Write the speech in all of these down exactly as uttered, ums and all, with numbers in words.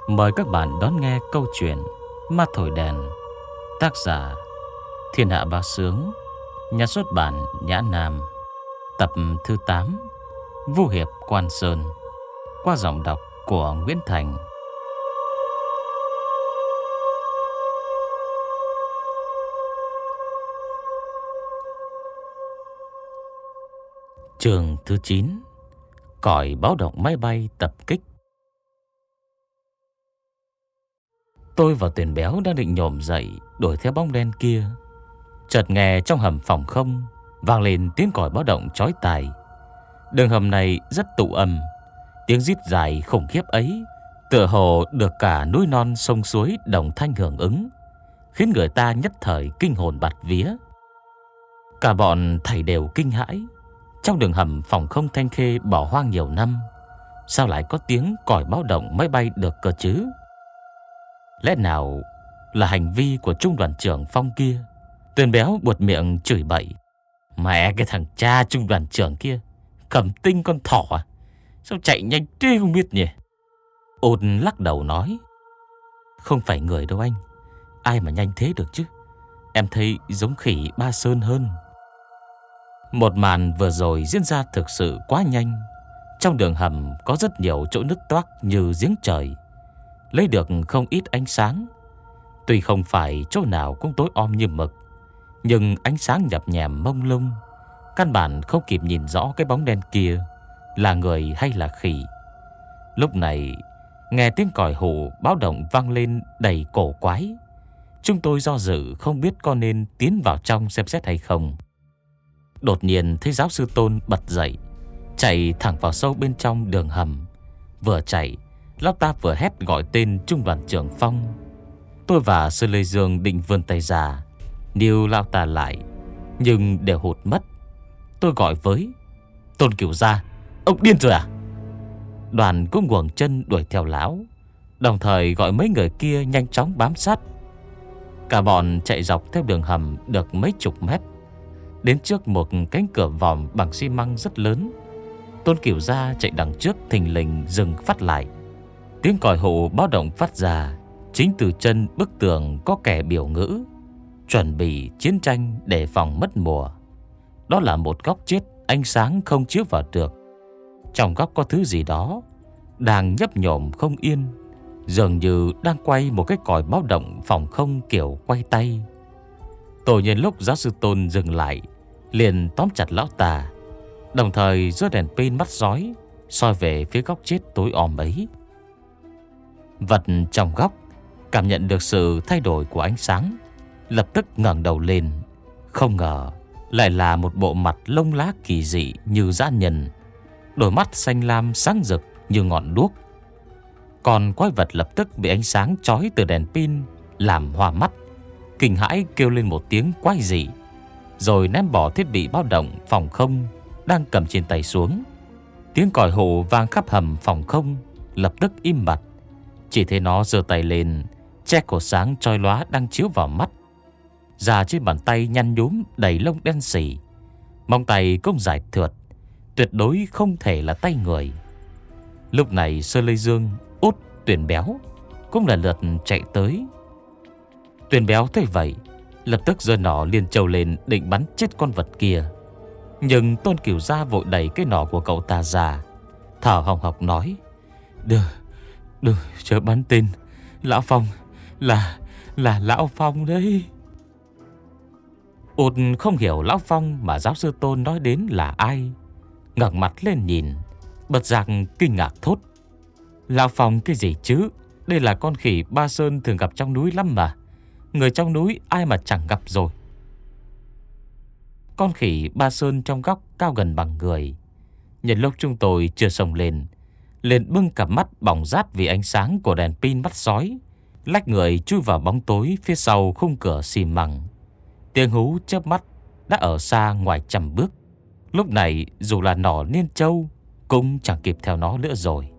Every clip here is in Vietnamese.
Mời các bạn đón nghe câu chuyện Ma Thổi Đèn. Tác giả Thiên Hạ Bá Sướng, nhà xuất bản Nhã Nam. Tập thứ tám, Vu Hiệp Quan Sơn, qua giọng đọc của Nguyễn Thành. Chương thứ chín, còi báo động máy bay tập kích. Tôi và Tuyền Béo đang định nhổm dậy đuổi theo bóng đen kia, chợt nghe trong hầm phòng không vang lên tiếng còi báo động chói tai. Đường hầm này rất tụ âm, tiếng rít dài khủng khiếp ấy tựa hồ được cả núi non sông suối đồng thanh hưởng ứng, khiến người ta nhất thời kinh hồn bạt vía. Cả bọn thảy đều kinh hãi. Trong đường hầm phòng không Thanh Khê bỏ hoang nhiều năm, sao lại có tiếng còi báo động máy bay được cơ chứ? Lẽ nào là hành vi của trung đoàn trưởng Phong kia? Tuyền Béo buột miệng chửi bậy: Mẹ cái thằng cha trung đoàn trưởng kia, cầm tinh con thỏ à? Sao chạy nhanh thế không biết nhỉ? Ôn lắc đầu nói: Không phải người đâu anh, ai mà nhanh thế được chứ? Em thấy giống khỉ Ba Sơn hơn. Một màn vừa rồi diễn ra thực sự quá nhanh. Trong đường hầm có rất nhiều chỗ nứt toác như giếng trời, lấy được không ít ánh sáng. Tuy không phải chỗ nào cũng tối om như mực, nhưng ánh sáng nhập nhèm mông lung, căn bản không kịp nhìn rõ cái bóng đen kia là người hay là khỉ. Lúc này nghe tiếng còi hù báo động vang lên đầy cổ quái. Chúng tôi do dự không biết có nên tiến vào trong xem xét hay không. Đột nhiên thấy giáo sư Tôn bật dậy, chạy thẳng vào sâu bên trong đường hầm. Vừa chạy, lão ta vừa hét gọi tên trung đoàn trưởng Phong. Tôi và Sư Lê Dương định vươn tay ra níu lão ta lại, nhưng đều hụt mất. Tôi gọi với: Tôn Cửu Gia, ông điên rồi à? Đoàn cũng nguồn chân đuổi theo lão, đồng thời gọi mấy người kia nhanh chóng bám sát. Cả bọn chạy dọc theo đường hầm được mấy chục mét, đến trước một cánh cửa vòm bằng xi măng rất lớn. Tôn Cửu Gia chạy đằng trước thình lình dừng phát lại. Tiếng còi hù báo động phát ra chính từ chân bức tường có kẻ biểu ngữ: Chuẩn bị chiến tranh để phòng mất mùa. Đó là một góc chết ánh sáng không chiếu vào được. Trong góc có thứ gì đó đang nhấp nhổm không yên, dường như đang quay một cái còi báo động phòng không kiểu quay tay. Tôi nhân lúc giáo sư Tôn dừng lại liền tóm chặt lão ta, đồng thời giơ đèn pin mắt rói soi về phía góc chết tối om ấy. Vật trong góc cảm nhận được sự thay đổi của ánh sáng, lập tức ngẩng đầu lên. Không ngờ lại là một bộ mặt lông lá kỳ dị như dã nhân, đôi mắt xanh lam sáng rực như ngọn đuốc. Còn quái vật lập tức bị ánh sáng chói từ đèn pin làm hoa mắt, kinh hãi kêu lên một tiếng quái dị, rồi ném bỏ thiết bị báo động phòng không đang cầm trên tay xuống. Tiếng còi hù vang khắp hầm phòng không lập tức im bặt. Chỉ thấy nó giơ tay lên che cổ sáng chói lóa đang chiếu vào mắt. Da trên bàn tay nhăn nhúm đầy lông đen sì, móng tay cũng dài thượt, tuyệt đối không thể là tay người. Lúc này Sơ Lê Dương, Út, Tuyền Béo cũng lần lượt chạy tới. Tuyền Béo thấy vậy lập tức giơ nỏ liên châu lên định bắn chết con vật kia, nhưng Tôn Cửu Gia vội đẩy cái nỏ của cậu ta ra, thở hồng hộc nói: Đừng, đừng chớ bắn tên. Lão Phong, là, là Lão Phong đấy. Út không hiểu Lão Phong mà giáo sư Tôn nói đến là ai, ngẩng mặt lên nhìn, bật giác kinh ngạc thốt: Lão Phong cái gì chứ? Đây là con khỉ Ba Sơn thường gặp trong núi lắm mà. Người trong núi ai mà chẳng gặp rồi. Con khỉ Ba Sơn trong góc cao gần bằng người. Nhân lúc chúng tôi chưa xông lên, liền bưng cặp mắt bỏng rát vì ánh sáng của đèn pin mắt sói, lách người chui vào bóng tối phía sau khung cửa xi măng. Tiếng hú chớp mắt đã ở xa ngoài trăm bước. Lúc này dù là nỏ niên châu cũng chẳng kịp theo nó nữa rồi.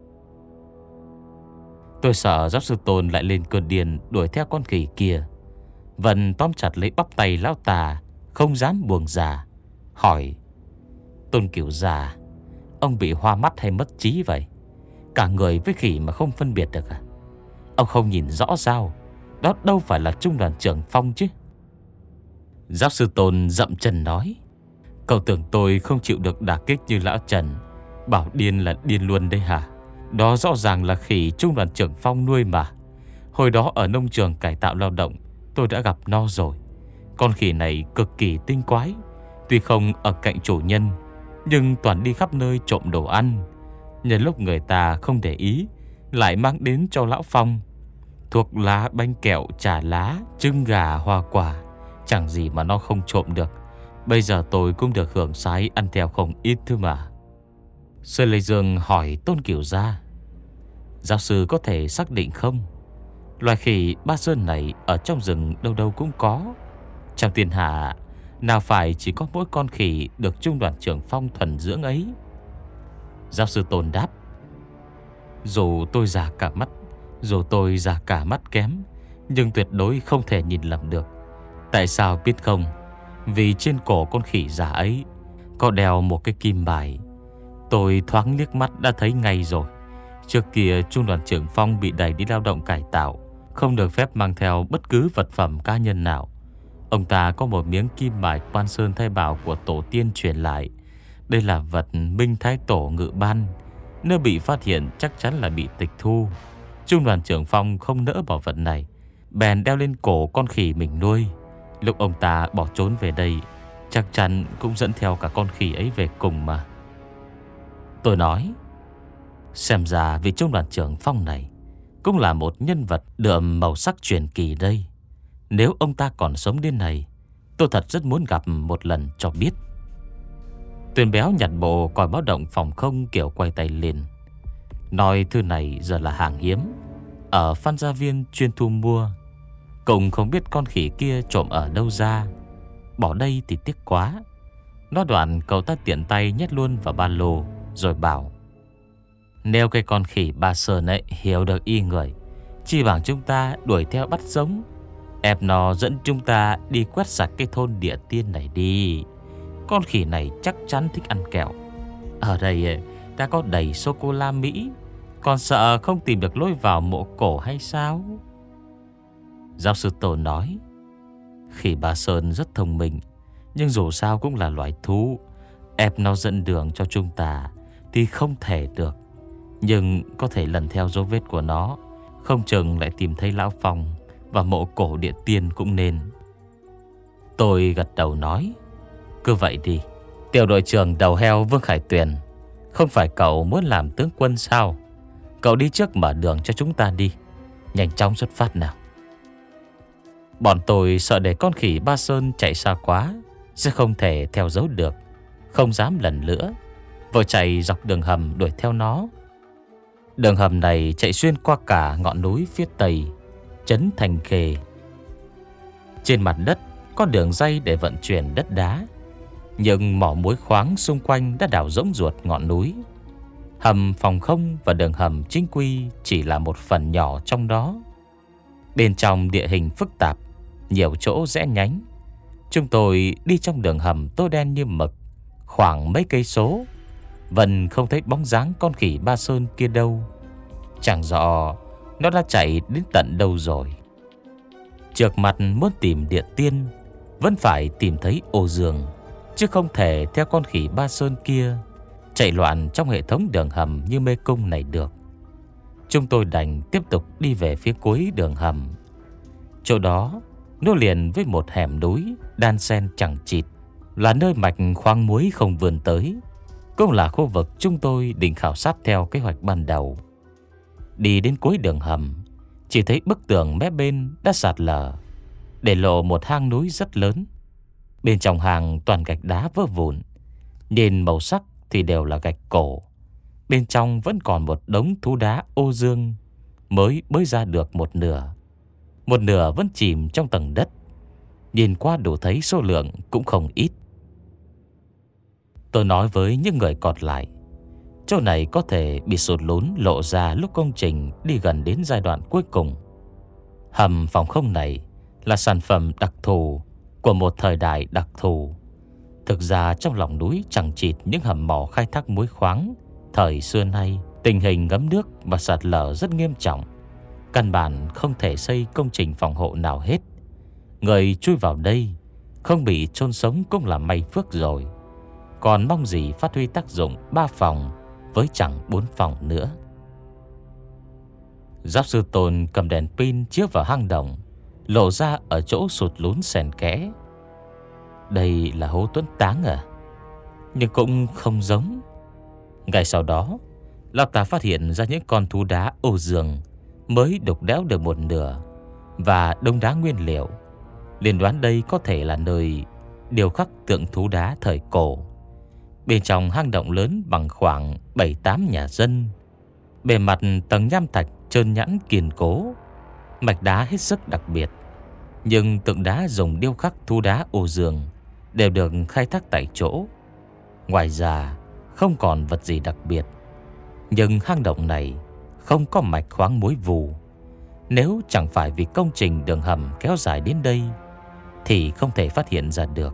Tôi sợ giáo sư Tôn lại lên cơn điên đuổi theo con khỉ kia. Vân tóm chặt lấy bắp tay lão ta, không dám buông ra, hỏi: Tôn Cửu Gia, ông bị hoa mắt hay mất trí vậy? Cả người với khỉ mà không phân biệt được à? Ông không nhìn rõ sao? Đó đâu phải là trung đoàn trưởng Phong chứ. Giáo sư Tôn dậm chân nói: Cậu tưởng tôi không chịu được đả kích như lão Trần, bảo điên là điên luôn đây hả? Đó rõ ràng là khỉ trung đoàn trưởng Phong nuôi mà. Hồi đó ở nông trường cải tạo lao động, tôi đã gặp nó rồi. Con khỉ này cực kỳ tinh quái. Tuy không ở cạnh chủ nhân, nhưng toàn đi khắp nơi trộm đồ ăn. Nhân lúc người ta không để ý, lại mang đến cho lão Phong thuốc lá, bánh kẹo, trà lá, trứng gà, hoa quả. Chẳng gì mà nó không trộm được. Bây giờ tôi cũng được hưởng sái ăn theo không ít thôi mà. Sơn Lê Dương hỏi Tôn Cửu Gia: Giáo sư có thể xác định không? Loài khỉ Ba Sơn này ở trong rừng đâu đâu cũng có. Trong thiên hạ nào phải chỉ có mỗi con khỉ được trung đoàn trưởng Phong thuần dưỡng ấy? Giáo sư Tôn đáp: Dù tôi già cả mắt, dù tôi già cả mắt kém, nhưng tuyệt đối không thể nhìn lầm được. Tại sao biết không? Vì trên cổ con khỉ già ấy có đeo một cái kim bài. Tôi thoáng liếc mắt đã thấy ngay rồi. Trước kia trung đoàn trưởng Phong bị đẩy đi lao động cải tạo, không được phép mang theo bất cứ vật phẩm cá nhân nào. Ông ta có một miếng kim bài Quan Sơn Thái Bảo của tổ tiên truyền lại. Đây là vật Minh Thái Tổ ngự ban. Nếu bị phát hiện chắc chắn là bị tịch thu. Trung đoàn trưởng Phong không nỡ bỏ vật này, bèn đeo lên cổ con khỉ mình nuôi. Lúc ông ta bỏ trốn về đây, chắc chắn cũng dẫn theo cả con khỉ ấy về cùng mà. Tôi nói: Xem ra vị trung đoàn trưởng Phong này cũng là một nhân vật đượm màu sắc truyền kỳ đây. Nếu ông ta còn sống đến này, tôi thật rất muốn gặp một lần cho biết. Tuyền Béo nhặt bộ còi báo động phòng không kiểu quay tay lên, nói thư này giờ là hàng hiếm, ở Phan Gia Viên chuyên thu mua. Cũng không biết con khỉ kia trộm ở đâu ra, bỏ đây thì tiếc quá. Nó đoạn cậu ta tiện tay nhét luôn vào ba lô, rồi bảo: Nếu cái con khỉ Ba Sơn ấy hiểu được ý người, chi bằng chúng ta đuổi theo bắt sống, ép nó dẫn chúng ta đi quét sạch cái thôn Địa Tiên này đi. Con khỉ này chắc chắn thích ăn kẹo. Ở đây ta có đầy sô-cô-la Mỹ, còn sợ không tìm được lối vào mộ cổ hay sao? Giáo sư Tôn nói: Khỉ Ba Sơn rất thông minh, nhưng dù sao cũng là loài thú, ép nó dẫn đường cho chúng ta thì không thể được. Nhưng có thể lần theo dấu vết của nó, không chừng lại tìm thấy Lão Phong và mộ cổ Địa Tiên cũng nên. Tôi gật đầu nói: Cứ vậy đi. Tiểu đội trưởng đầu heo Vương Khải Tuyền, không phải cậu muốn làm tướng quân sao? Cậu đi trước mở đường cho chúng ta đi, nhanh chóng xuất phát nào. Bọn tôi sợ để con khỉ Ba Sơn chạy xa quá, sẽ không thể theo dấu được, không dám lần nữa, vội chạy dọc đường hầm đuổi theo nó. Đường hầm này chạy xuyên qua cả ngọn núi phía tây trấn Thành Khê. Trên mặt đất có đường dây để vận chuyển đất đá, nhưng mỏ muối khoáng xung quanh đã đào rỗng ruột ngọn núi. Hầm phòng không và đường hầm chính quy chỉ là một phần nhỏ trong đó. Bên trong địa hình phức tạp, nhiều chỗ rẽ nhánh. Chúng tôi đi trong đường hầm tối đen như mực, khoảng mấy cây số, vẫn không thấy bóng dáng con khỉ Ba Sơn kia đâu. Chẳng rõ nó đã chạy đến tận đâu rồi. Trước mặt muốn tìm Địa Tiên, vẫn phải tìm thấy Ô Dương, chứ không thể theo con khỉ Ba Sơn kia chạy loạn trong hệ thống đường hầm như mê cung này được. Chúng tôi đành tiếp tục đi về phía cuối đường hầm. Chỗ đó nối liền với một hẻm núi đan xen chẳng chịt, là nơi mạch khoáng muối không vươn tới, cũng là khu vực chúng tôi định khảo sát theo kế hoạch ban đầu. Đi đến cuối đường hầm, chỉ thấy bức tường mé bên đã sạt lở, để lộ một hang núi rất lớn. Bên trong hang toàn gạch đá vỡ vụn, nhìn màu sắc thì đều là gạch cổ. Bên trong vẫn còn một đống thú đá Ô Dương mới bới ra được một nửa, một nửa vẫn chìm trong tầng đất. Nhìn qua đủ thấy số lượng cũng không ít. Tôi nói với những người còn lại, chỗ này có thể bị sụt lún lộ ra lúc công trình đi gần đến giai đoạn cuối cùng. Hầm phòng không này là sản phẩm đặc thù của một thời đại đặc thù. Thực ra trong lòng núi chẳng chịt những hầm mỏ khai thác muối khoáng thời xưa nay, tình hình ngấm nước và sạt lở rất nghiêm trọng. căn bản không thể xây công trình phòng hộ nào hết. Người chui vào đây không bị chôn sống cũng là may phước rồi. Còn mong gì phát huy tác dụng ba phòng với chẳng bốn phòng nữa. Giáp sư Tôn cầm đèn pin chiếu vào hang động, lộ ra ở chỗ sụt lún xèn kẽ. Đây là hố Tuấn Táng à? Nhưng cũng không giống. Ngay sau đó, lão ta phát hiện ra những con thú đá ô giường mới đục đẽo được một nửa và đống đá nguyên liệu. Liền đoán đây có thể là nơi điêu khắc tượng thú đá thời cổ. Bên trong hang động lớn bằng khoảng bảy tám nhà dân. Bề mặt tầng nham thạch trơn nhẵn kiên cố, mạch đá hết sức đặc biệt. Nhưng tượng đá dùng điêu khắc thú đá ô giường đều được khai thác tại chỗ. Ngoài ra không còn vật gì đặc biệt. Nhưng hang động này không có mạch khoáng mối vù. Nếu chẳng phải vì công trình đường hầm kéo dài đến đây thì không thể phát hiện ra được.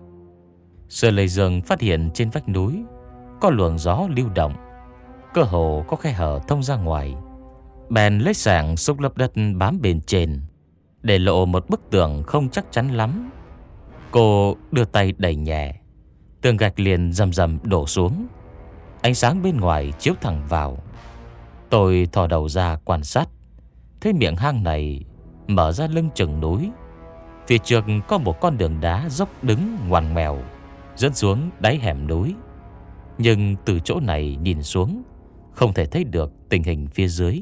Sở Lệ Dương phát hiện trên vách núi có luồng gió lưu động, cơ hồ có khe hở thông ra ngoài. Bèn lấy sảng xúc lấp đất bám bên trên, để lộ một bức tường không chắc chắn lắm. Cô đưa tay đẩy nhẹ, tường gạch liền rầm rầm đổ xuống. Ánh sáng bên ngoài chiếu thẳng vào. Tôi thò đầu ra quan sát, thấy miệng hang này mở ra lưng chừng núi. Phía trước có một con đường đá dốc đứng ngoằn ngoèo dẫn xuống đáy hẻm núi. Nhưng từ chỗ này nhìn xuống không thể thấy được tình hình phía dưới.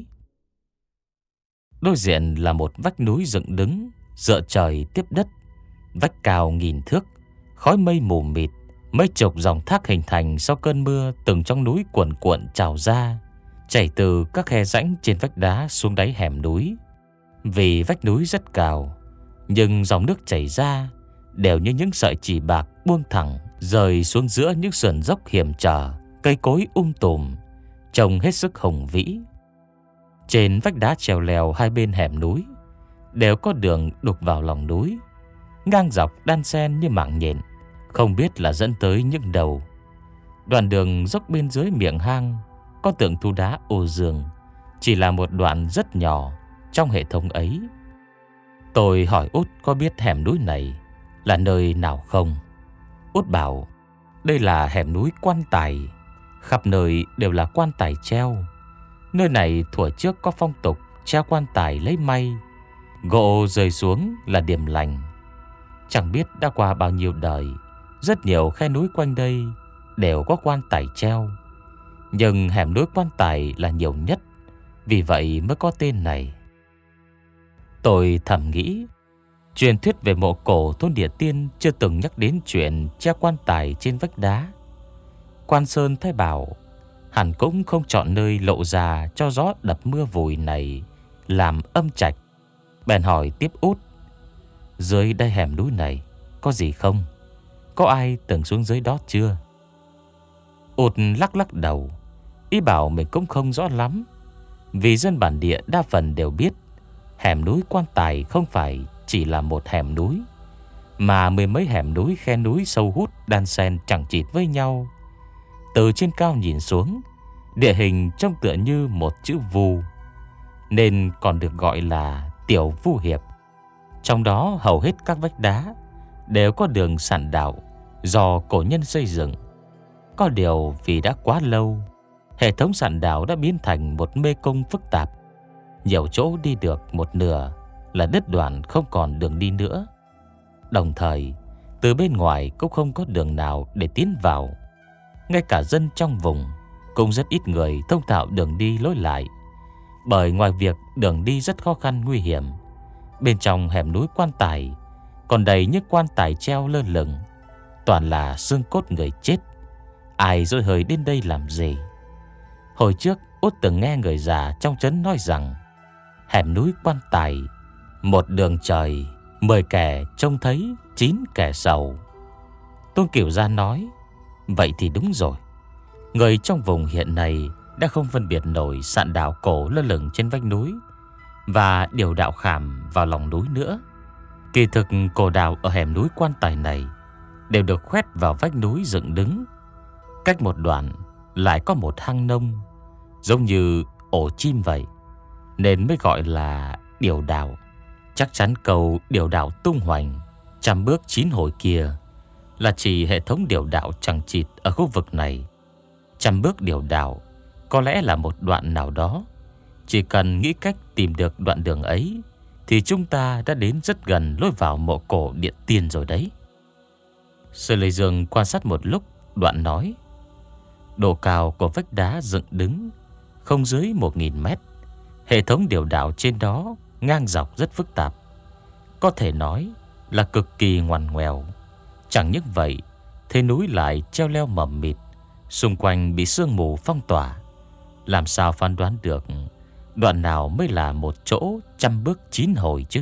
Đối diện là một vách núi dựng đứng, dựa trời tiếp đất. Vách cao nghìn thước, khói mây mù mịt. Mấy chục dòng thác hình thành sau cơn mưa từng trong núi cuồn cuộn trào ra, chảy từ các khe rãnh trên vách đá xuống đáy hẻm núi. Vì vách núi rất cao, nhưng dòng nước chảy ra đều như những sợi chỉ bạc buông thẳng rơi xuống giữa những sườn dốc hiểm trở, cây cối um tùm, trông hết sức hùng vĩ. Trên vách đá trèo lèo hai bên hẻm núi đều có đường đục vào lòng núi, ngang dọc đan xen như mạng nhện, không biết là dẫn tới những đầu. Đoạn đường dốc bên dưới miệng hang có tượng thú đá ô giường, chỉ là một đoạn rất nhỏ trong hệ thống ấy. Tôi hỏi Út có biết hẻm núi này là nơi nào không. Út bảo đây là hẻm núi quan tài, khắp nơi đều là quan tài treo. Nơi này thuở trước có phong tục treo quan tài lấy may, gỗ rơi xuống là điểm lành. Chẳng biết đã qua bao nhiêu đời, rất nhiều khe núi quanh đây đều có quan tài treo, nhưng hẻm núi quan tài là nhiều nhất, vì vậy mới có tên này. Tôi thầm nghĩ, truyền thuyết về mộ cổ thôn Địa Tiên chưa từng nhắc đến chuyện treo quan tài trên vách đá. Quan Sơn Thái bảo hẳn cũng không chọn nơi lộ ra cho gió đập mưa vùi này làm âm trạch. Bèn hỏi tiếp Út, dưới đây hẻm núi này có gì không? Có ai từng xuống dưới đó chưa? Út lắc lắc đầu, ý bảo mình cũng không rõ lắm. Vì dân bản địa đa phần đều biết hẻm núi quan tài không phải chỉ là một hẻm núi, mà mười mấy hẻm núi khe núi sâu hút đan xen chẳng chịt với nhau. Từ trên cao nhìn xuống, địa hình trông tựa như một chữ vu, nên còn được gọi là Tiểu Vu Hiệp. Trong đó hầu hết các vách đá đều có đường sạn đạo do cổ nhân xây dựng. Có điều vì đã quá lâu, hệ thống sạn đạo đã biến thành một mê cung phức tạp. Nhiều chỗ đi được một nửa là đứt đoạn không còn đường đi nữa. Đồng thời, từ bên ngoài cũng không có đường nào để tiến vào. Ngay cả dân trong vùng cũng rất ít người thông thạo đường đi lối lại. Bởi ngoài việc đường đi rất khó khăn nguy hiểm, bên trong hẻm núi quan tài còn đầy những quan tài treo lơ lửng, toàn là xương cốt người chết. Ai dỗi hơi đến đây làm gì? Hồi trước Út từng nghe người già trong trấn nói rằng hẻm núi quan tài, một đường trời, mười kẻ trông thấy, chín kẻ sầu. Tôn Cửu Gia nói, vậy thì đúng rồi. Người trong vùng hiện nay đã không phân biệt nổi sạn đạo cổ lơ lửng trên vách núi và điều đạo khảm vào lòng núi nữa. Kỳ thực cổ đạo ở hẻm núi quan tài này đều được khoét vào vách núi dựng đứng. Cách một đoạn lại có một hang nông, giống như ổ chim vậy. nên mới gọi là điểu đảo. Chắc chắn câu điểu đảo tung hoành trăm bước chín hồi kia là chỉ hệ thống điểu đảo chằng chịt ở khu vực này. Trăm bước điểu đảo có lẽ là một đoạn nào đó. Chỉ cần nghĩ cách tìm được đoạn đường ấy thì chúng ta đã đến rất gần lối vào mộ cổ Điện Tiên rồi đấy. Sư Lê Dương quan sát một lúc, đoạn nói: độ cao của vách đá dựng đứng không dưới một nghìn mét. Hệ thống điểu đảo trên đó ngang dọc rất phức tạp, có thể nói là cực kỳ ngoằn ngoèo. Chẳng những vậy, thế núi lại treo leo mờ mịt, xung quanh bị sương mù phong tỏa. Làm sao phán đoán được đoạn nào mới là một chỗ trăm bước chín hồi chứ?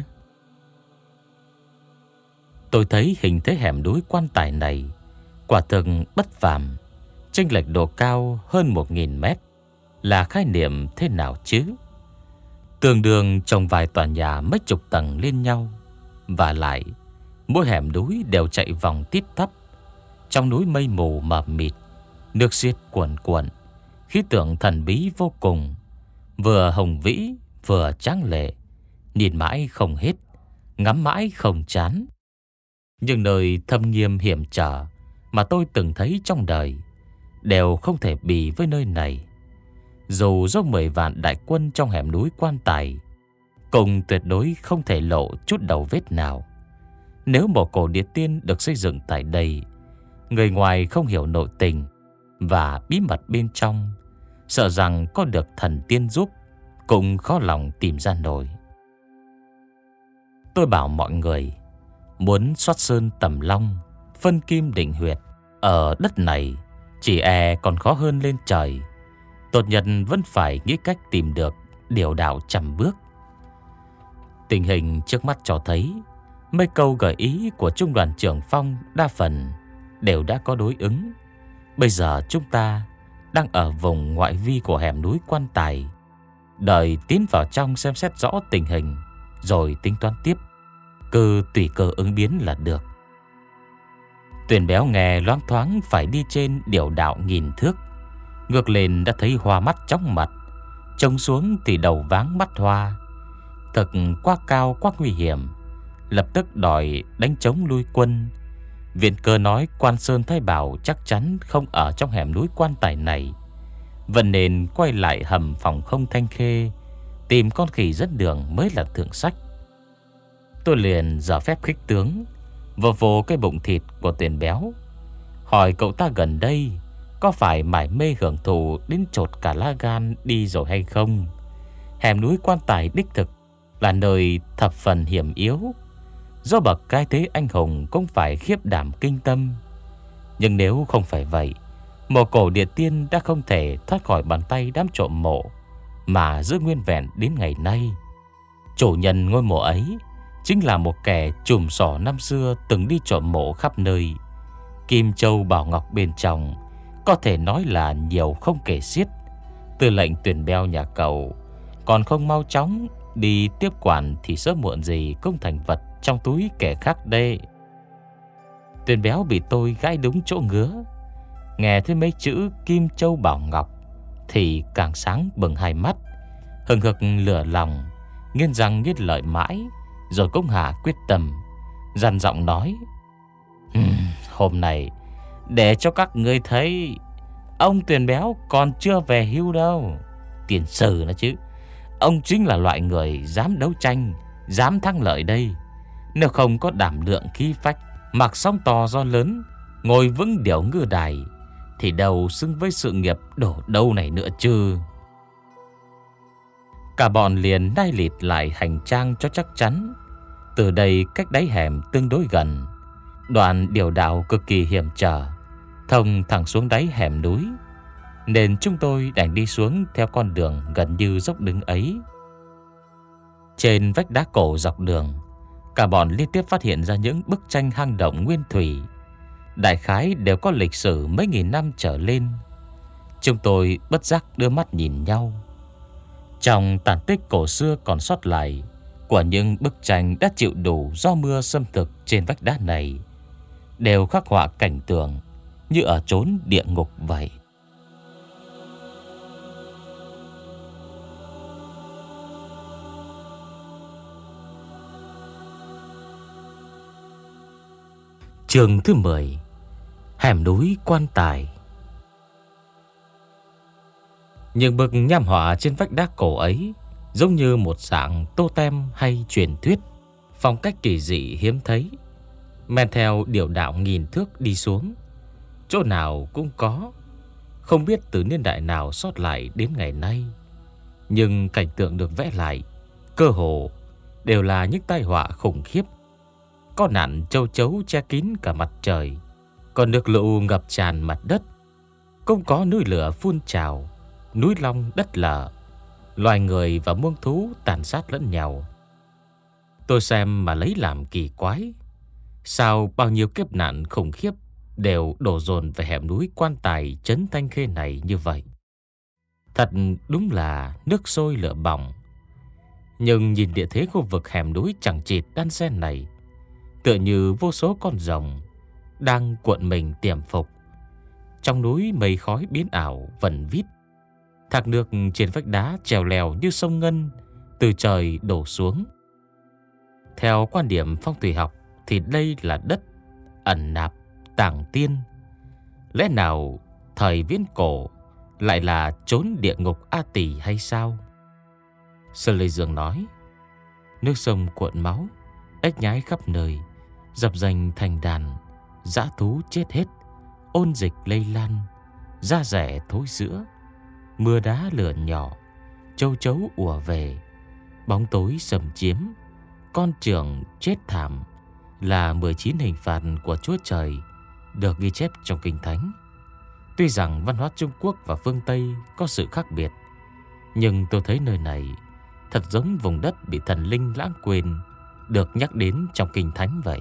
Tôi thấy hình thế hẻm núi quan tài này quả thực bất phàm. Chênh lệch độ cao hơn một nghìn mét là khái niệm thế nào chứ? Tương đương trong vài tòa nhà mấy chục tầng lên nhau. Và lại mỗi hẻm núi đều chạy vòng tít tắp. Trong núi mây mù mờ mịt, nước xiết cuồn cuộn, khí tượng thần bí vô cùng, vừa hùng vĩ vừa tráng lệ, nhìn mãi không hết, ngắm mãi không chán. Nhưng nơi thâm nghiêm hiểm trở mà tôi từng thấy trong đời đều không thể bì với nơi này. Dù dốc mười vạn đại quân trong hẻm núi quan tài, cùng tuyệt đối không thể lộ chút đầu vết nào. Nếu mộ cổ Điện Tiên được xây dựng tại đây, người ngoài không hiểu nội tình và bí mật bên trong, sợ rằng có được thần tiên giúp cũng khó lòng tìm ra nổi. Tôi bảo mọi người, muốn soát sơn tầm long, phân kim định huyệt ở đất này chỉ e còn khó hơn lên trời. Tốt nhất vẫn phải nghĩ cách tìm được điểu đảo trăm bước. Tình hình trước mắt cho thấy mấy câu gợi ý của Trung đoàn trưởng Phong đa phần đều đã có đối ứng. Bây giờ chúng ta đang ở vùng ngoại vi của hẻm núi quan tài, đợi tiến vào trong xem xét rõ tình hình rồi tính toán tiếp, cứ tùy cơ ứng biến là được. Tuyền Béo nghe loáng thoáng phải đi trên điểu đảo nghìn thước, ngược lên đã thấy hoa mắt chóng mặt, trông xuống thì đầu váng mắt hoa. Thật quá cao quá nguy hiểm, lập tức đòi đánh trống lui quân. Viện Cơ nói Quan Sơn Thái Bảo chắc chắn không ở trong hẻm núi quan tài này, vẫn nên quay lại hầm phòng không Thanh Khê tìm con khỉ dẫn đường mới là thượng sách. Tôi liền dở phép khích tướng, vồ vồ cái bụng thịt của Tuyền Béo, hỏi cậu ta gần đây có phải mải mê hưởng thụ đến chột cả lá gan đi rồi hay không. Hẻm núi quan tài đích thực là nơi thập phần hiểm yếu, do bậc cai thế anh hùng cũng phải khiếp đảm kinh tâm. Nhưng nếu không phải vậy, mộ cổ Điện Tiên đã không thể thoát khỏi bàn tay đám trộm mộ mà giữ nguyên vẹn đến ngày nay. Chủ nhân ngôi mộ ấy chính là một kẻ trùm xỏ năm xưa từng đi trộm mộ khắp nơi. Kim châu bảo ngọc bên trong có thể nói là nhiều không kể xiết. Tư lệnh Tuyền Béo nhà cậu còn không mau chóng đi tiếp quản thì sớm muộn gì cũng thành vật trong túi kẻ khác đây. Tuyền Béo bị tôi gãi đúng chỗ ngứa, nghe thấy mấy chữ Kim châu bảo ngọc thì càng sáng bừng hai mắt, hừng hực lửa lòng, nghiến răng nghiến lợi mãi, rồi cũng hạ quyết tâm, dằn giọng nói: hôm nay để cho các ngươi thấy ông Tuyền Béo còn chưa về hưu đâu. Tiền sử nữa chứ, ông chính là loại người dám đấu tranh, dám thắng lợi đây. Nếu không có đảm lượng khí phách, mặc sóng to gió lớn, ngồi vững điểu ngư đài, thì đâu xứng với sự nghiệp đổ đâu này nữa chứ. Cả bọn liền nai lịt lại hành trang cho chắc chắn. Từ đây cách đáy hẻm tương đối gần, đoạn điểu đảo cực kỳ hiểm trở, thông thẳng xuống đáy hẻm núi, nên chúng tôi đành đi xuống theo con đường gần như dốc đứng ấy. Trên vách đá cổ dọc đường, cả bọn liên tiếp phát hiện ra những bức tranh hang động nguyên thủy, đại khái đều có lịch sử mấy nghìn năm trở lên. Chúng tôi bất giác đưa mắt nhìn nhau. Trong tàn tích cổ xưa còn sót lại của những bức tranh đã chịu đủ do mưa xâm thực trên vách đá này, đều khắc họa cảnh tượng như ở chốn địa ngục vậy. Chương thứ mười: Hẻm núi quan tài. Những bức nham họa trên vách đá cổ ấy giống như một dạng tô tem hay truyền thuyết, phong cách kỳ dị hiếm thấy. Men theo điệu đạo nghìn thước đi xuống, chỗ nào cũng có, không biết từ niên đại nào sót lại đến ngày nay. Nhưng cảnh tượng được vẽ lại cơ hồ đều là những tai họa khủng khiếp. Có nạn châu chấu che kín cả mặt trời, còn nước lũ ngập tràn mặt đất. Cũng có núi lửa phun trào, núi long đất lở, loài người và muông thú tàn sát lẫn nhau. Tôi xem mà lấy làm kỳ quái, sao bao nhiêu kiếp nạn khủng khiếp đều đổ dồn về hẻm núi quan tài trấn Thanh Khê này như vậy. Thật đúng là nước sôi lửa bỏng. Nhưng nhìn địa thế khu vực hẻm núi chẳng chịt đan xen này, tựa như vô số con rồng đang cuộn mình tiềm phục. Trong núi mây khói biến ảo vần vít, thác nước trên vách đá trèo lèo như sông ngân từ trời đổ xuống. Theo quan điểm phong thủy học thì đây là đất ẩn nạp tàng tiên. Lẽ nào thời viễn cổ lại là chốn địa ngục A Tỳ hay sao? Sơn Lê Dương nói, nước sông cuộn máu, ếch nhái khắp nơi, dập dành thành đàn, dã thú chết hết, ôn dịch lây lan, da rẻ thối rữa, mưa đá lửa nhỏ, châu chấu ùa về, bóng tối xâm chiếm, con trưởng chết thảm là mười chín hình phạt của Chúa Trời được ghi chép trong Kinh Thánh. Tuy rằng văn hóa Trung Quốc và phương Tây có sự khác biệt, nhưng tôi thấy nơi này thật giống vùng đất bị thần linh lãng quên được nhắc đến trong Kinh Thánh vậy.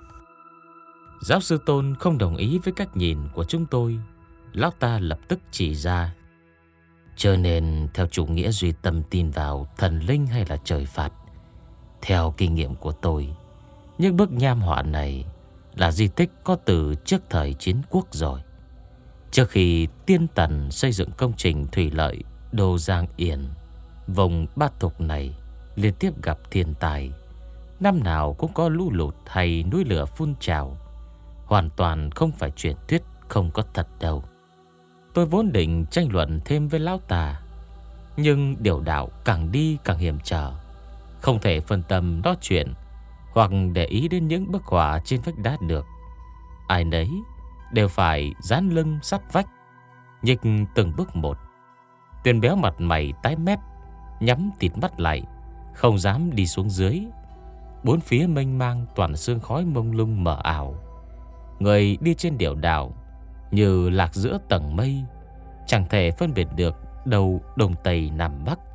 Giáo sư Tôn không đồng ý với cách nhìn của chúng tôi. Lão ta lập tức chỉ ra, cho nên theo chủ nghĩa duy tâm tin vào thần linh hay là trời phạt, theo kinh nghiệm của tôi, những bức nham họa này là di tích có từ trước thời chiến quốc rồi. Trước khi Tiên Tần xây dựng công trình thủy lợi Đô Giang Yển, vùng Bát Thục này liên tiếp gặp thiên tai, năm nào cũng có lũ lụt hay núi lửa phun trào, hoàn toàn không phải truyền thuyết không có thật đâu. Tôi vốn định tranh luận thêm với lão ta, nhưng điều đạo càng đi càng hiểm trở, không thể phân tâm nói chuyện hoặc để ý đến những bức họa trên vách đá được. Ai nấy đều phải dán lưng sát vách, nhích từng bước một. Tuyền béo mặt mày tái mét, nhắm tịt mắt lại, không dám đi xuống dưới. Bốn phía mênh mang toàn sương khói mông lung mờ ảo. Người đi trên điệu đạo như lạc giữa tầng mây, chẳng thể phân biệt được đâu đông tây nam bắc.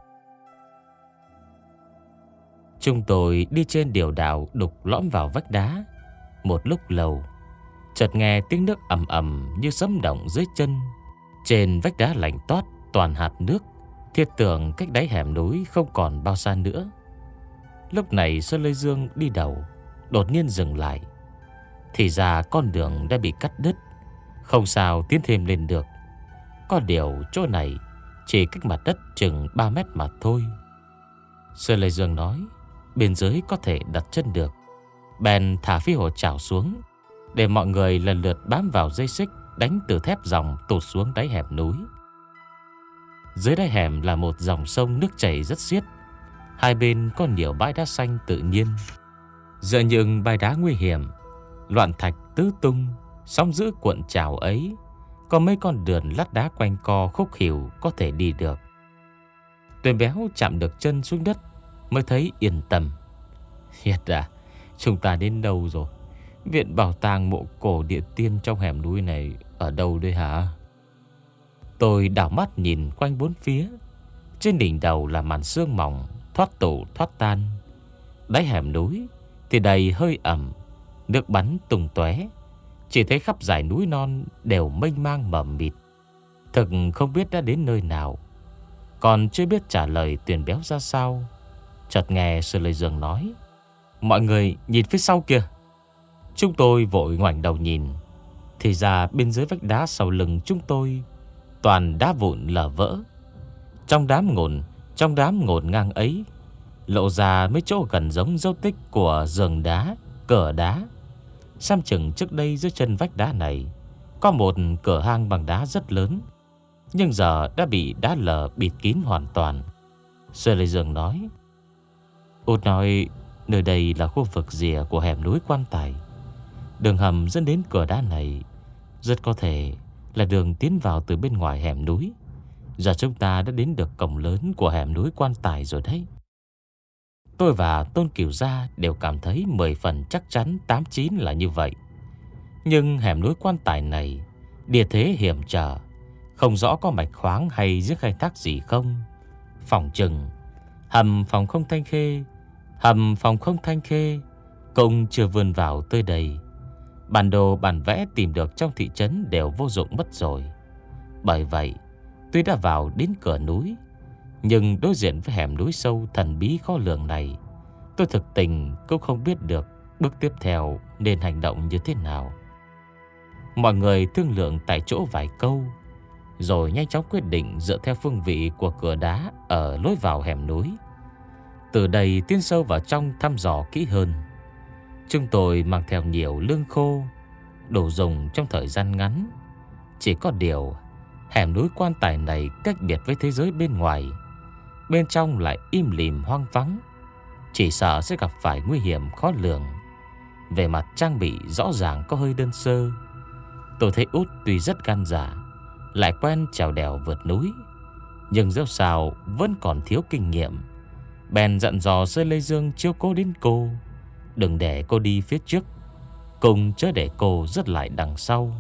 Chúng tôi đi trên điệu đạo đục lõm vào vách đá. Một lúc lâu, chợt nghe tiếng nước ầm ầm như sấm động dưới chân. Trên vách đá lạnh toát toàn hạt nước, thiết tưởng cách đáy hẻm núi không còn bao xa nữa. Lúc này Sơn Lê Dương đi đầu đột nhiên dừng lại. Thì ra con đường đã bị cắt đứt, không sao tiến thêm lên được. Có điều chỗ này chỉ cách mặt đất chừng ba mét mà thôi. Sơn Lê Dương nói bên dưới có thể đặt chân được, bèn thả phi hồ chảo xuống, để mọi người lần lượt bám vào dây xích đánh từ thép dòng tụt xuống đáy hẻm núi. Dưới đáy hẻm là một dòng sông nước chảy rất xiết. Hai bên có nhiều bãi đá xanh tự nhiên. Giữa những bãi đá nguy hiểm, loạn thạch tứ tung, sóng dữ cuộn trào ấy, có mấy con đường lát đá quanh co khúc khỉu có thể đi được. Tuyền béo chạm được chân xuống đất mới thấy yên tâm. Hiệt à, chúng ta đến đâu rồi? Viện bảo tàng mộ cổ địa tiên trong hẻm núi này ở đâu đây hả? Tôi đảo mắt nhìn quanh bốn phía. Trên đỉnh đầu là màn sương mỏng thoát tổ thoát tan. Đáy hẻm núi thì đầy hơi ẩm, nước bắn tung tóe. Chỉ thấy khắp dải núi non đều mênh mang mờ mịt. Thực không biết đã đến nơi nào, còn chưa biết trả lời Tuyền béo ra sao. Chợt nghe Sơn Lê Dương nói, mọi người nhìn phía sau kìa. Chúng tôi vội ngoảnh đầu nhìn. Thì ra bên dưới vách đá sau lưng chúng tôi toàn đá vụn lở vỡ. Trong đám ngổn Trong đám ngổn ngang ấy lộ ra mấy chỗ gần giống dấu tích của giường đá, cửa đá. Xem chừng trước đây dưới chân vách đá này có một cửa hang bằng đá rất lớn, nhưng giờ đã bị đá lở bịt kín hoàn toàn. Sơ Lê Dương nói: Út nói nơi đây là khu vực rìa của hẻm núi Quan Tài. Đường hầm dẫn đến cửa đá này rất có thể là đường tiến vào từ bên ngoài hẻm núi. Giờ chúng ta đã đến được cổng lớn của hẻm núi Quan Tài rồi đấy. Tôi và Tôn Cửu Gia đều cảm thấy mười phần chắc chắn tám chín là như vậy. Nhưng hẻm núi Quan Tài này địa thế hiểm trở, không rõ có mạch khoáng hay giếng khai thác gì không. Phòng chừng hầm phòng không Thanh Khê Hầm phòng không Thanh Khê cũng chưa vươn vào tới đây. Bản đồ bản vẽ tìm được trong thị trấn đều vô dụng mất rồi. Bởi vậy tuy đã vào đến cửa núi, nhưng đối diện với hẻm núi sâu thần bí khó lường này, tôi thực tình cũng không biết được bước tiếp theo nên hành động như thế nào. Mọi người thương lượng tại chỗ vài câu, rồi nhanh chóng quyết định dựa theo phương vị của cửa đá ở lối vào hẻm núi, từ đây tiến sâu vào trong thăm dò kỹ hơn. Chúng tôi mang theo nhiều lương khô, đồ dùng trong thời gian ngắn. Chỉ có điều hẻm núi Quan Tài này cách biệt với thế giới bên ngoài, bên trong lại im lìm hoang vắng, chỉ sợ sẽ gặp phải nguy hiểm khó lường. Về mặt trang bị rõ ràng có hơi đơn sơ. Tôi thấy Út tuy rất gan dạ, lại quen trèo đèo vượt núi, nhưng dẫu sao vẫn còn thiếu kinh nghiệm. Bèn dặn dò Sơ Lê Dương chiếu cố đến cô, đừng để cô đi phía trước, cùng chớ để cô dứt lại đằng sau.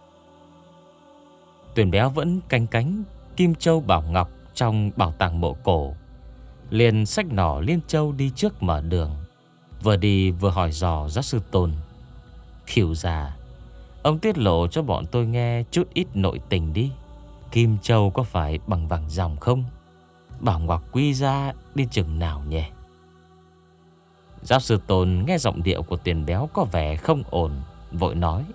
Tuyền Béo vẫn canh cánh kim châu bảo ngọc trong bảo tàng mộ cổ, liền xách nỏ Liên Châu đi trước mở đường. Vừa đi vừa hỏi dò giáo sư Tôn: Khỉu già, ông tiết lộ cho bọn tôi nghe chút ít nội tình đi. Kim châu có phải bằng vàng ròng không? Bảo ngọc quy ra đi chừng nào nhỉ? Giáo sư Tôn nghe giọng điệu của Tuyền Béo có vẻ không ổn, vội nói: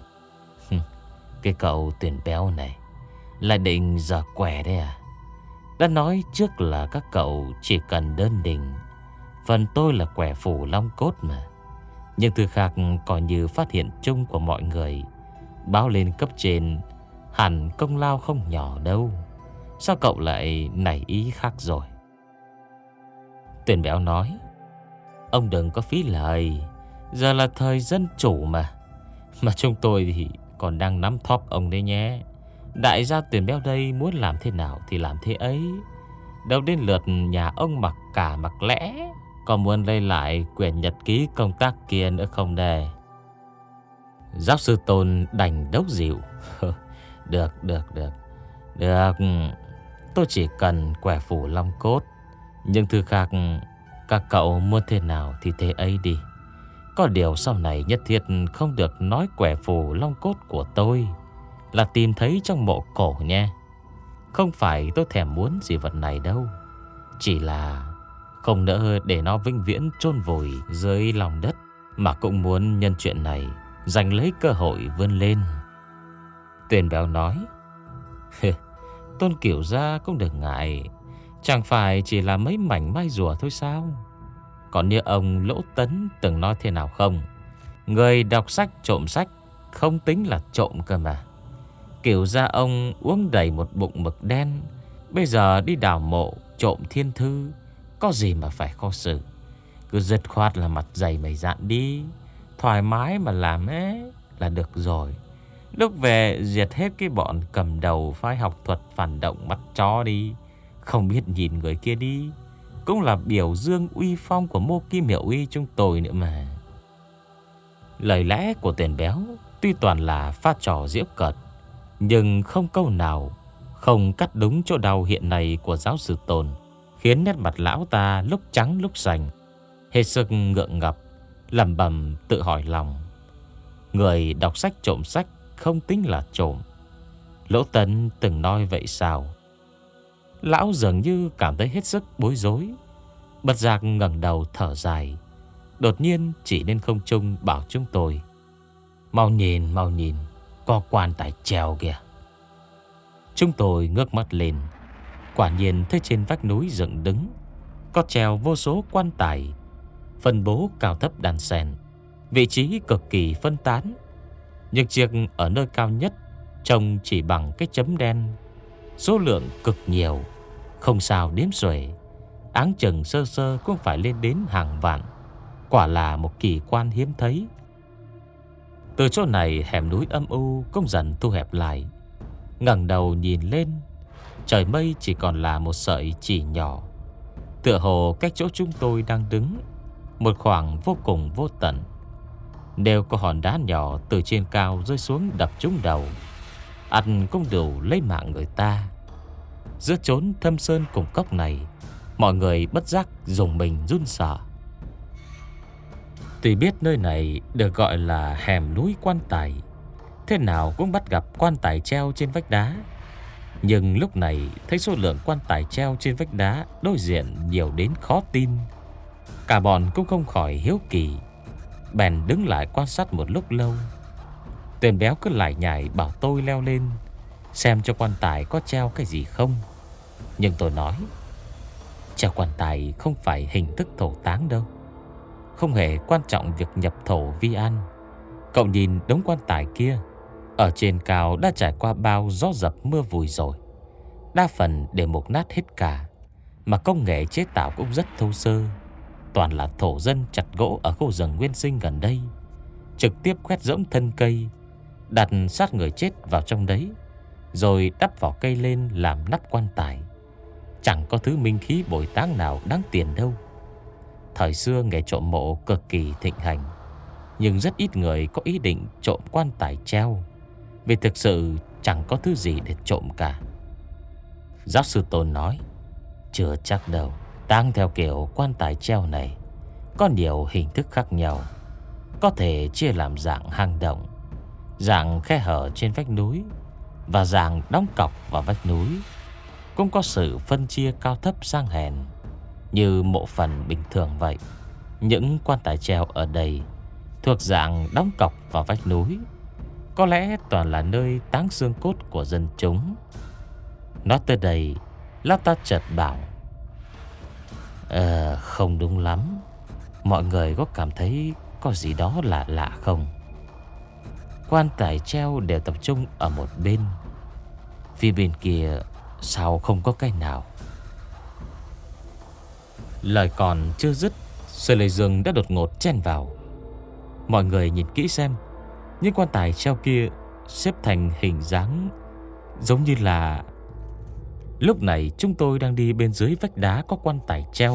Cái cậu Tuyền Béo này lại định giờ quẻ đấy à? Đã nói trước là các cậu chỉ cần đơn đình, phần tôi là quẻ phủ long cốt mà. Nhưng thứ khác coi như phát hiện chung của mọi người, báo lên cấp trên, hẳn công lao không nhỏ đâu. Sao cậu lại nảy ý khác rồi? Tuyền Béo nói: Ông đừng có phí lời, giờ là thời dân chủ mà. Mà chúng tôi thì còn đang nắm thóp ông đấy nhé. Đại gia Tuyền Béo đây muốn làm thế nào thì làm thế ấy. Đâu đến lượt nhà ông mặc cả mặc lẽ, còn muốn lấy lại quyển nhật ký công tác kia nữa không đây? Giáo sư Tôn đành đốc dịu: Được, được, được, được. Tôi chỉ cần quẻ phủ long cốt, nhưng thứ khác các cậu muốn thế nào thì thế ấy đi. Có điều sau này nhất thiết không được nói quẻ phủ long cốt của tôi là tìm thấy trong mộ cổ nha. Không phải tôi thèm muốn gì vật này đâu, chỉ là không nỡ để nó vĩnh viễn chôn vùi dưới lòng đất, mà cũng muốn nhân chuyện này giành lấy cơ hội vươn lên. Tuyền Béo nói: Tôn Cửu Gia cũng đừng ngại, chẳng phải chỉ là mấy mảnh mai rùa thôi sao? Còn như ông Lỗ Tấn từng nói thế nào không? Người đọc sách trộm sách không tính là trộm cơ mà. Cửu gia ông uống đầy một bụng mực đen, bây giờ đi đào mộ trộm thiên thư, có gì mà phải khó xử. Cứ dứt khoát là mặt dày mày dạn đi, thoải mái mà làm ấy là được rồi. Lúc về diệt hết cái bọn cầm đầu phái học thuật phản động bắt chó đi. Không biết nhìn người kia đi, cũng là biểu dương uy phong của Mô Kim Hiệu Uy chúng tôi nữa mà. Lời lẽ của Tuyền Béo tuy toàn là pha trò giễu cợt, nhưng không câu nào không cắt đúng chỗ đau hiện nay của giáo sư Tôn, khiến nét mặt lão ta lúc trắng lúc xanh, hết sức ngượng ngập, lẩm bẩm tự hỏi lòng. Người đọc sách trộm sách không tính là trộm, Lỗ Tấn từng nói vậy sao? Lão dường như cảm thấy hết sức bối rối, bất giác ngẩng đầu thở dài, đột nhiên chỉ lên không trung bảo chúng tôi: Mau nhìn, mau nhìn, có quan tài treo kìa. Chúng tôi ngước mắt lên, quả nhiên thấy trên vách núi dựng đứng có treo vô số quan tài, phân bố cao thấp đan xen, Vị trí cực kỳ phân tán, nhưng chiếc ở nơi cao nhất trông chỉ bằng cái chấm đen, số lượng cực nhiều, không sao đếm xuể, áng chừng sơ sơ cũng phải lên đến hàng vạn. Quả là một kỳ quan hiếm thấy. Từ chỗ này hẻm núi âm u cũng dần thu hẹp lại. Ngẩng đầu nhìn lên, trời mây chỉ còn là một sợi chỉ nhỏ, tựa hồ cách chỗ chúng tôi đang đứng một khoảng vô cùng vô tận. Đều có hòn đá nhỏ từ trên cao rơi xuống đập trúng đầu, ăn cũng đủ lấy mạng người ta. Giữa chốn thâm sơn cùng cốc này, mọi người bất giác dùng mình run sợ. Tuy biết nơi này được gọi là hẻm núi quan tài, thế nào cũng bắt gặp quan tài treo trên vách đá. Nhưng lúc này thấy số lượng quan tài treo trên vách đá đối diện nhiều đến khó tin, cả bọn cũng không khỏi hiếu kỳ, bèn đứng lại quan sát một lúc lâu. Tuyền béo cứ lải nhải bảo tôi leo lên xem cho quan tài có treo cái gì không. Nhưng tôi nói, treo quan tài không phải hình thức thổ táng đâu, không hề quan trọng việc nhập thổ vi an. Cậu nhìn đống quan tài kia, ở trên cao đã trải qua bao gió dập mưa vùi rồi, đa phần đều mục nát hết cả, mà công nghệ chế tạo cũng rất thô sơ. Toàn là thổ dân chặt gỗ ở khu rừng nguyên sinh gần đây, trực tiếp quét rỗng thân cây, đặt sát người chết vào trong đấy, rồi đắp vỏ cây lên làm nắp quan tài. Chẳng có thứ minh khí bồi táng nào đáng tiền đâu. Thời xưa nghề trộm mộ cực kỳ thịnh hành, nhưng rất ít người có ý định trộm quan tài treo, vì thực sự chẳng có thứ gì để trộm cả. Giáo sư Tôn nói, chưa chắc đâu. Táng theo kiểu quan tài treo này có nhiều hình thức khác nhau, có thể chia làm dạng hang động, dạng khe hở trên vách núi, và dạng đóng cọc vào vách núi. Cũng có sự phân chia cao thấp sang hèn, như mộ phần bình thường vậy. Những quan tài treo ở đây thuộc dạng đóng cọc vào vách núi, có lẽ toàn là nơi táng xương cốt của dân chúng. Nói tới đây, lão ta chợt bảo, Ờ không đúng lắm. Mọi người có cảm thấy có gì đó lạ lạ không? Quan tài treo đều tập trung ở một bên, phía bên kia sao không có cái nào? Lời còn chưa dứt, Sở Lệ Dương đã đột ngột chen vào. Mọi người nhìn kỹ xem, những quan tài treo kia xếp thành hình dáng giống như là... Lúc này chúng tôi đang đi bên dưới vách đá có quan tài treo.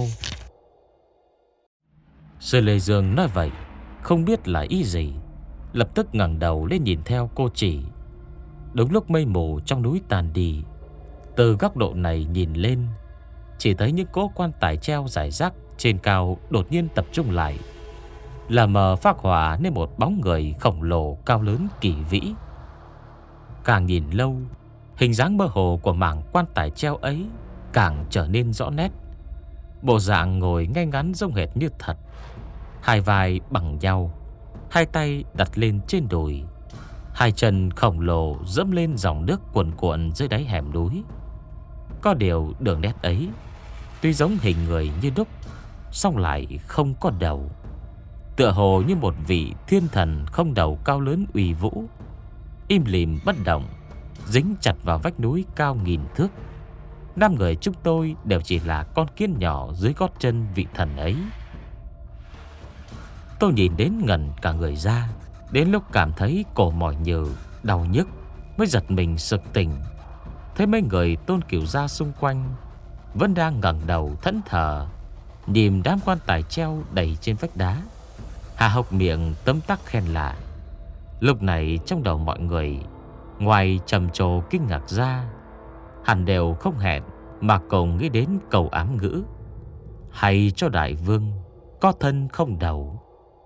Sở Lệ Dương nói vậy không biết là ý gì, lập tức ngẩng đầu lên nhìn theo cô chỉ. Đúng lúc mây mù trong núi tàn đi, từ góc độ này nhìn lên, chỉ thấy những cỗ quan tài treo rải rác trên cao đột nhiên tập trung lại, là mờ phác họa nên một bóng người khổng lồ cao lớn kỳ vĩ. Càng nhìn lâu, hình dáng mơ hồ của mảng quan tài treo ấy càng trở nên rõ nét. Bộ dạng ngồi ngay ngắn giống hệt như thật, hai vai bằng nhau, hai tay đặt lên trên đùi, hai chân khổng lồ dẫm lên dòng nước cuồn cuộn dưới đáy hẻm núi. Có điều đường nét ấy tuy giống hình người như đúc, song lại không có đầu, tựa hồ như một vị thiên thần không đầu cao lớn uy vũ, im lìm bất động, dính chặt vào vách núi cao nghìn thước. Năm người chúng tôi đều chỉ là con kiến nhỏ dưới gót chân vị thần ấy. Tôi nhìn đến ngẩn cả người ra, đến lúc cảm thấy cổ mỏi nhừ, đau nhức mới giật mình sực tỉnh. Thấy mấy người Tôn Cửu Gia xung quanh vẫn đang ngẩng đầu thẫn thờ nhìn đám quan tài treo đầy trên vách đá, hà hộc miệng tấm tắc khen lạ. Lúc này trong đầu mọi người, ngoài trầm trồ kinh ngạc ra, hẳn đều không hẹn mà cùng nghĩ đến câu ám ngữ: hay cho đại vương có thân không đầu.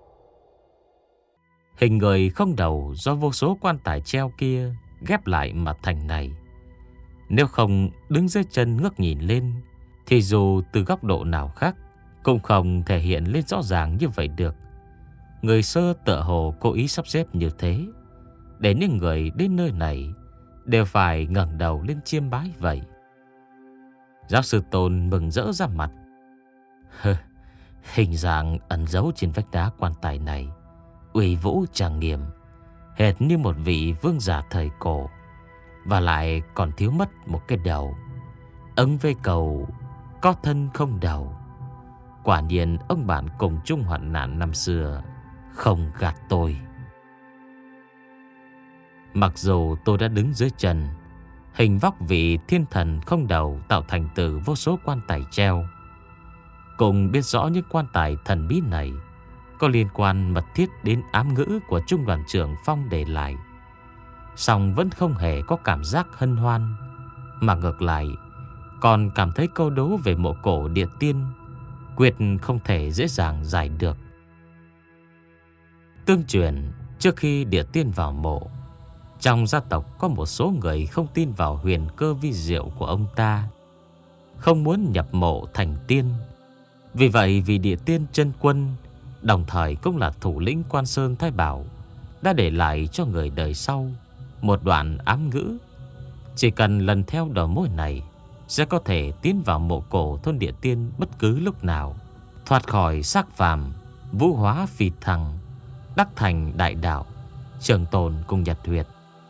Hình người không đầu do vô số quan tài treo kia ghép lại mà thành này. Nếu không đứng dưới chân ngước nhìn lên, thì dù từ góc độ nào khác cũng không thể hiện lên rõ ràng như vậy được. Người xưa tựa hồ cố ý sắp xếp như thế, để những người đến nơi này đều phải ngẩng đầu lên chiêm bái vậy. Giáo sư Tôn mừng rỡ ra mặt. Hình dạng ẩn giấu trên vách đá quan tài này uy vũ trang nghiêm, hệt như một vị vương giả thời cổ, và lại còn thiếu mất một cái đầu. Ứng với cầu có thân không đầu. Quả nhiên ông bạn cùng chung hoạn nạn năm xưa không gạt tôi. Mặc dù tôi đã đứng dưới chân hình vóc vị thiên thần không đầu tạo thành từ vô số quan tài treo, cùng biết rõ những quan tài thần bí này có liên quan mật thiết đến ám ngữ của trung đoàn trưởng Phong để lại, song vẫn không hề có cảm giác hân hoan, mà ngược lại còn cảm thấy câu đố về mộ cổ địa tiên quyết không thể dễ dàng giải được. Tương truyền, trước khi địa tiên vào mộ, trong gia tộc có một số người không tin vào huyền cơ vi diệu của ông ta, không muốn nhập mộ thành tiên. Vì vậy, vì địa tiên chân quân, đồng thời cũng là thủ lĩnh Quan Sơn Thái Bảo, đã để lại cho người đời sau một đoạn ám ngữ: chỉ cần lần theo đầu mối này sẽ có thể tiến vào mộ cổ thôn địa tiên bất cứ lúc nào, thoát khỏi xác phàm, vũ hóa phi thăng, đắc thành đại đạo, trường tồn cùng nhật huyệt.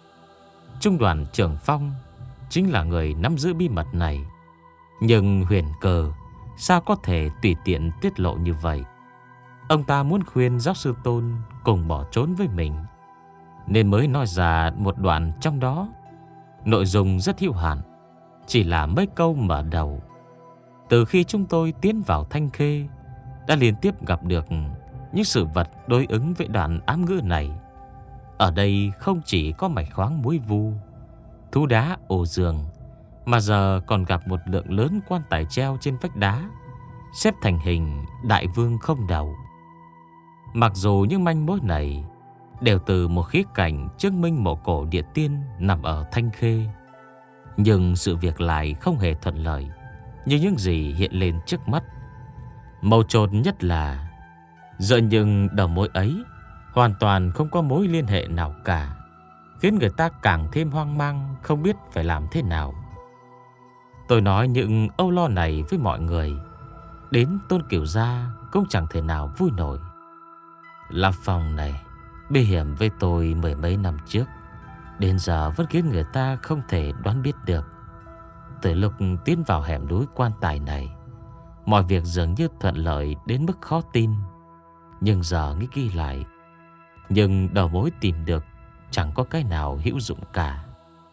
Trung đoàn trưởng Phong chính là người nắm giữ bí mật này, nhưng huyền cơ sao có thể tùy tiện tiết lộ như vậy? Ông ta muốn khuyên giáo sư Tôn cùng bỏ trốn với mình, nên mới nói ra một đoạn trong đó. Nội dung rất hữu hạn, chỉ là mấy câu mở đầu. Từ khi chúng tôi tiến vào Thanh Khê, đã liên tiếp gặp được những sự vật đối ứng với đoạn ám ngữ này. Ở đây không chỉ có mạch khoáng muối vu, thú đá ô dương, mà giờ còn gặp một lượng lớn quan tài treo trên vách đá, xếp thành hình đại vương không đầu. Mặc dù những manh mối này đều từ một khía cạnh chứng minh mộ cổ địa tiên nằm ở Thanh Khê, nhưng sự việc lại không hề thuận lợi như những gì hiện lên trước mắt. Mấu chốt nhất là dựa những đầu mối ấy hoàn toàn không có mối liên hệ nào cả, khiến người ta càng thêm hoang mang, không biết phải làm thế nào. Tôi nói những âu lo này với mọi người, đến Tôn Cửu Gia cũng chẳng thể nào vui nổi. La Phong này bí hiểm với tôi mười mấy năm trước, đến giờ vẫn khiến người ta không thể đoán biết được. Từ lúc tiến vào hẻm núi quan tài này, mọi việc dường như thuận lợi đến mức khó tin. Nhưng giờ nghĩ kỹ lại, nhưng đầu mối tìm được chẳng có cái nào hữu dụng cả.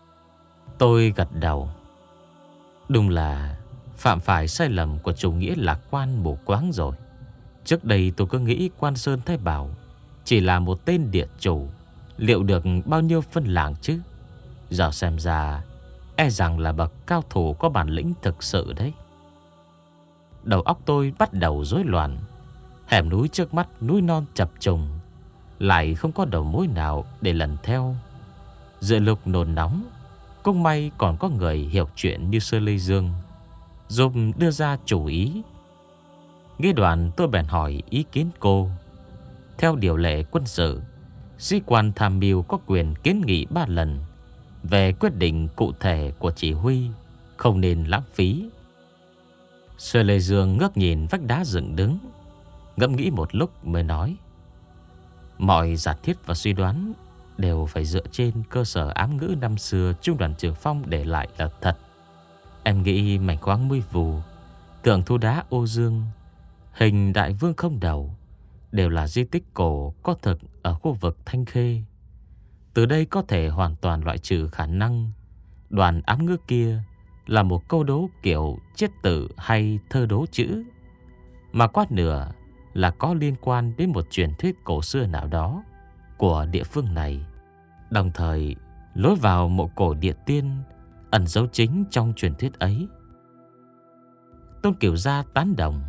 Tôi gật đầu. Đúng là phạm phải sai lầm của chủ nghĩa lạc quan mù quáng rồi. Trước đây tôi cứ nghĩ Quan Sơn Thái Bảo chỉ là một tên địa chủ, liệu được bao nhiêu phân làng chứ. Giờ xem ra e rằng là bậc cao thủ có bản lĩnh thực sự đấy. Đầu óc tôi bắt đầu rối loạn. Hẻm núi trước mắt núi non chập trùng, lại không có đầu mối nào để lần theo. Giữa lúc nôn nóng, cũng may còn có người hiểu chuyện như Sơ Lê Dương giúp đưa ra chủ ý. Nghĩ đoạn tôi bèn hỏi ý kiến cô. Theo điều lệ quân sự, sĩ quan tham mưu có quyền kiến nghị ba lần về quyết định cụ thể của chỉ huy, không nên lãng phí. Sơ Lê Dương ngước nhìn vách đá dựng đứng, ngẫm nghĩ một lúc mới nói: mọi giả thiết và suy đoán đều phải dựa trên cơ sở ám ngữ năm xưa Trung đoàn trưởng Phong để lại là thật. Em nghĩ mảnh khoáng mươi vù, tượng thú đá ô dương, hình đại vương không đầu đều là di tích cổ có thực ở khu vực Thanh Khê. Từ đây có thể hoàn toàn loại trừ khả năng đoàn ám ngữ kia là một câu đố kiểu chiết tự hay thơ đố chữ, mà quát nửa là có liên quan đến một truyền thuyết cổ xưa nào đó của địa phương này. Đồng thời, lối vào mộ cổ địa tiên ẩn dấu chính trong truyền thuyết ấy. Tôn Cửu Gia tán đồng: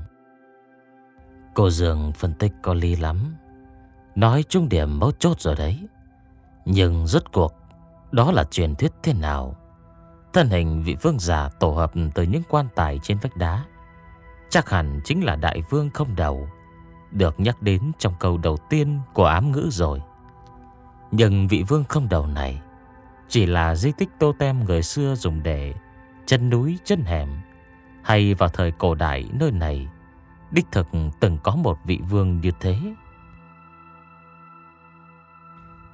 cô Dương phân tích có lý lắm, nói chung điểm mấu chốt rồi đấy. Nhưng rốt cuộc đó là truyền thuyết thế nào? Thân hình vị vương giả tổ hợp từ những quan tài trên vách đá chắc hẳn chính là đại vương không đầu, được nhắc đến trong câu đầu tiên của ám ngữ rồi. Nhưng vị vương không đầu này chỉ là di tích totem người xưa dùng để chân núi chân hẻm, hay vào thời cổ đại nơi này đích thực từng có một vị vương như thế?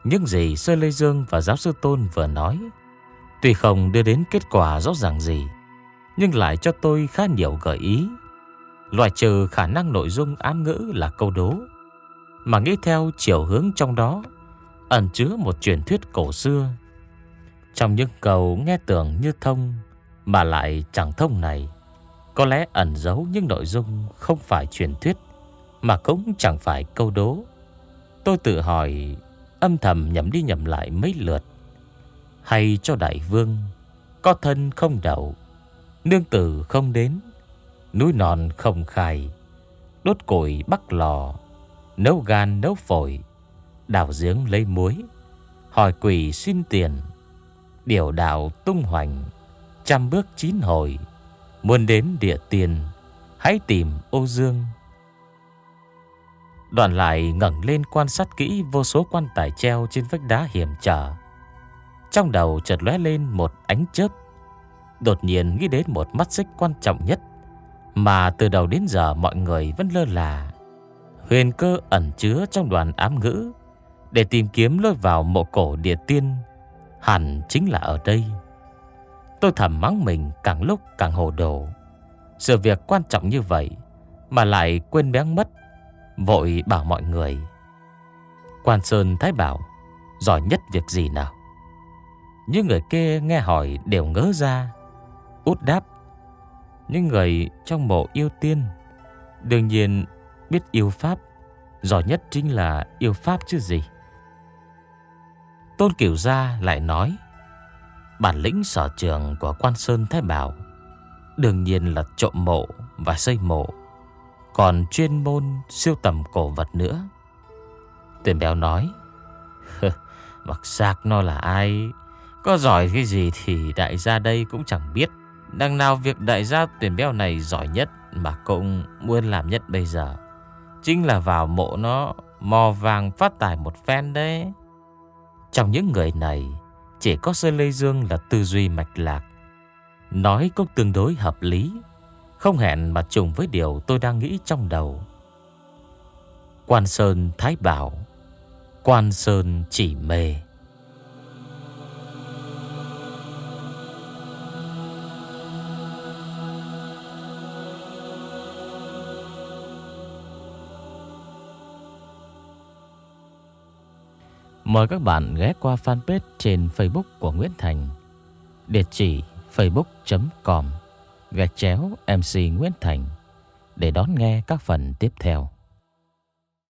Những gì Sơ Lê Dương và giáo sư Tôn vừa nói tuy không đưa đến kết quả rõ ràng gì, nhưng lại cho tôi khá nhiều gợi ý. Loại trừ khả năng nội dung ám ngữ là câu đố, mà nghĩ theo chiều hướng trong đó ẩn chứa một truyền thuyết cổ xưa. Trong những câu nghe tưởng như thông mà lại chẳng thông này, có lẽ ẩn giấu những nội dung không phải truyền thuyết, mà cũng chẳng phải câu đố. Tôi tự hỏi, âm thầm nhẩm đi nhẩm lại mấy lượt. Hay cho đại vương có thân không đầu, nương tử không đến, núi non không khai, đốt củi bắc lò, nấu gan nấu phổi, đào giếng lấy muối, hỏi quỷ xin tiền, điều đạo tung hoành, trăm bước chín hồi, muốn đến địa tiền, hãy tìm ô dương. Đoạn lại ngẩng lên quan sát kỹ vô số quan tài treo trên vách đá hiểm trở. Trong đầu chợt lóe lên một ánh chớp, đột nhiên nghĩ đến một mắt xích quan trọng nhất mà từ đầu đến giờ mọi người vẫn lơ là. Huyền cơ ẩn chứa trong đoàn ám ngữ để tìm kiếm lối vào mộ cổ địa tiên hẳn chính là ở đây. Tôi thầm mắng mình càng lúc càng hồ đồ. Sự việc quan trọng như vậy mà lại quên béng mất, vội bảo mọi người: Quan Sơn Thái Bảo giỏi nhất việc gì nào? Những người kia nghe hỏi đều ngớ ra. Út đáp: những người trong mộ yêu tiên đương nhiên biết yêu pháp, giỏi nhất chính là yêu pháp chứ gì. Tôn Cửu Gia lại nói: bản lĩnh sở trường của Quan Sơn Thái Bảo đương nhiên là trộm mộ và xây mộ, còn chuyên môn siêu tầm cổ vật nữa. Tuyển Béo nói: mặc xác nó là ai, có giỏi cái gì thì đại gia đây cũng chẳng biết. Đằng nào việc đại gia Tuyển Béo này giỏi nhất mà cũng muốn làm nhất bây giờ chính là vào mộ nó mò vàng phát tài một phen đấy. Trong những người này, chỉ có Sơ Lê Dương là tư duy mạch lạc, nói cũng tương đối hợp lý, không hẹn mà trùng với điều tôi đang nghĩ trong đầu. Quan Sơn Thái Bảo, Quan Sơn chỉ mê. Mời các bạn ghé qua fanpage trên Facebook của Nguyễn Thành, địa chỉ facebook chấm com gạch chéo em xê Nguyễn Thành để đón nghe các phần tiếp theo.